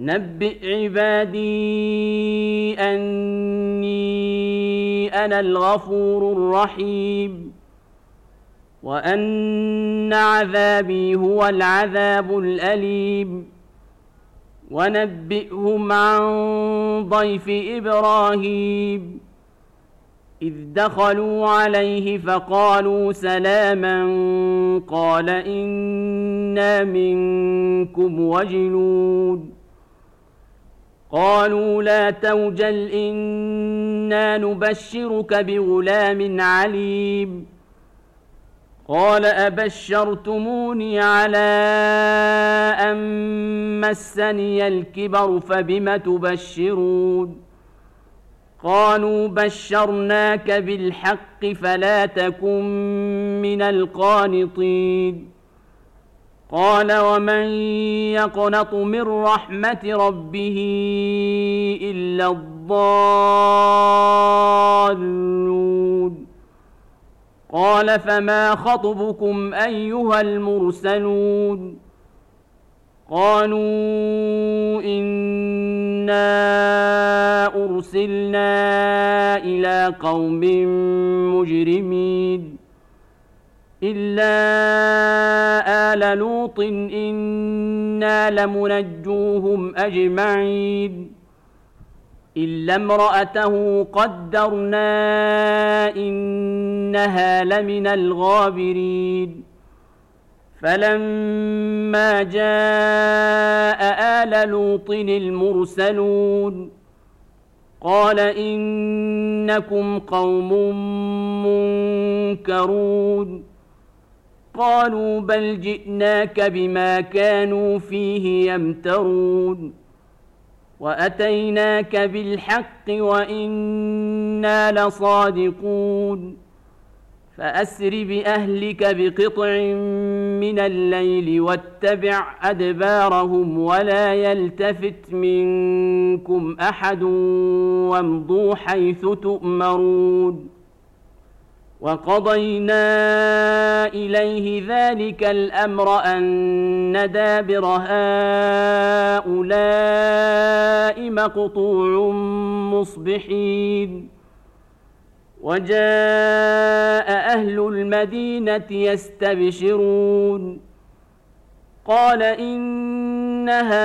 نبئ عبادي أني أنا الغفور الرحيم وأن عذابي هو العذاب الأليم ونبئهم عن ضيف إبراهيم إذ دخلوا عليه فقالوا سلاما قال إنا منكم وجلون قالوا لا توجل إنا نبشرك بغلام عليم قال أبشرتموني على أن مسني الكبر فبم تبشرون قالوا بشرناك بالحق فلا تكن من القانطين قال ومن يقنط من رحمة ربه إلا الضالون قال فما خطبكم أيها المرسلون قالوا إنا أرسلنا إلى قوم مجرمين إلا آل لوط إنا لمنجوهم أجمعين إلا امرأته قدرنا إنها لمن الغابرين فلما جاء آل لوط المرسلون قال إنكم قوم منكرون قالوا بل جئناك بما كانوا فيه يمترون وأتيناك بالحق وإنا لصادقون فأسر بأهلك بقطع من الليل واتبع أدبارهم ولا يلتفت منكم أحد وامضوا حيث تؤمرون وقضينا إليه ذلك الأمر أن دابر هؤلاء مقطوع مصبحين وجاء أهل المدينة يستبشرون قال إن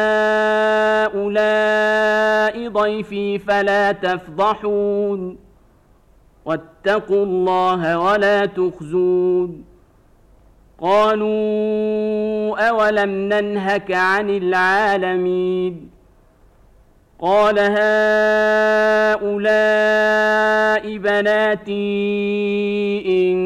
هؤلاء ضيفي فلا تفضحون واتقوا الله ولا تخزون قالوا أولم ننهك عن العالمين قال هؤلاء بناتي إن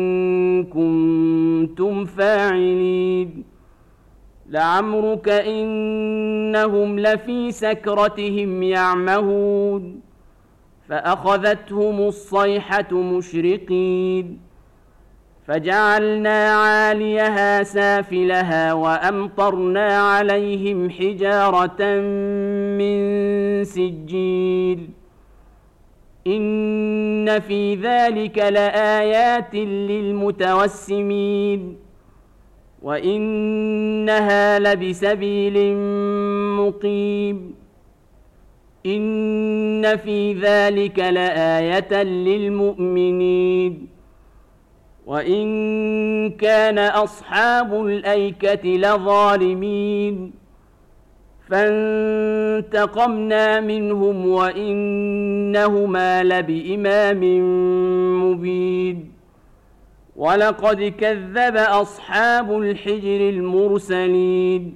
كنتم فاعلين لعمرك إنهم لفي سكرتهم يعمهون فأخذتهم الصيحة مشرقين فجعلنا عاليها سافلها وأمطرنا عليهم حجارة من سجيل إن في ذلك لآيات للمتوسمين وإنها لبسبيل مقيم إن في ذلك لآية للمؤمنين وإن كان أصحاب الأيكة لظالمين فانتقمنا منهم وإنهما لبإمام مبين ولقد كذب أصحاب الحجر المرسلين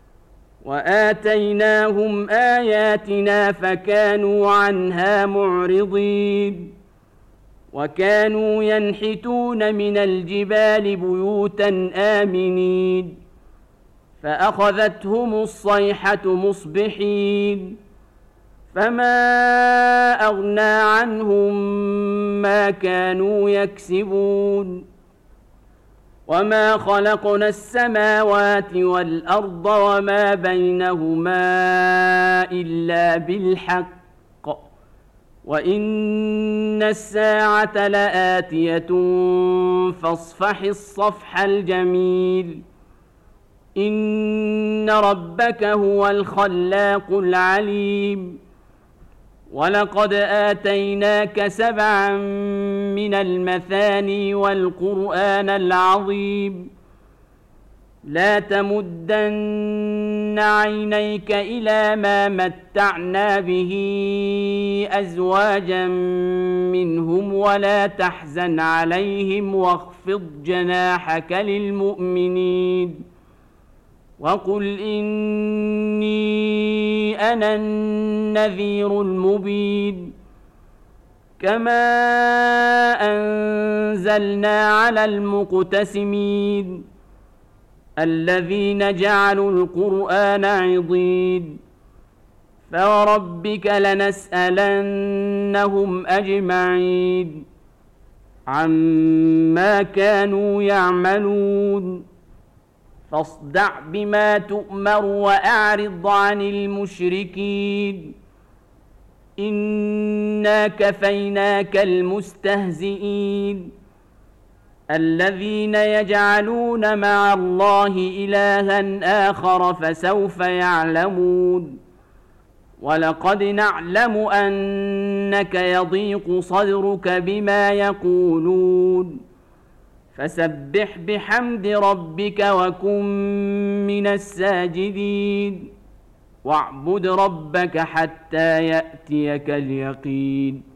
وآتيناهم آياتنا فكانوا عنها معرضين وكانوا ينحتون من الجبال بيوتا آمنين فأخذتهم الصيحة مصبحين فما أغنى عنهم ما كانوا يكسبون وما خلقنا السماوات والأرض وما بينهما إلا بالحق وإن الساعة لآتية فاصفح الصفح الجميل إن ربك هو الخلاق العليم ولقد آتيناك 7 من المثاني والقرآن العظيم لا تمدن عينيك إلى ما متعنا به أزواجا منهم ولا تحزن عليهم واخفض جناحك للمؤمنين وقل إني أنا النذير المبين كما أنزلنا على المقتسمين الذين جعلوا القرآن عضين فوربك لنسألنهم أجمعين عما كانوا يعملون فاصدع بما تؤمر وأعرض عن المشركين إنا كفيناك المستهزئين الذين يجعلون مع الله إلها آخر فسوف يعلمون ولقد نعلم أنك يضيق صدرك بما يقولون فسبح بحمد ربك وكن من الساجدين واعبد ربك حتى يأتيك اليقين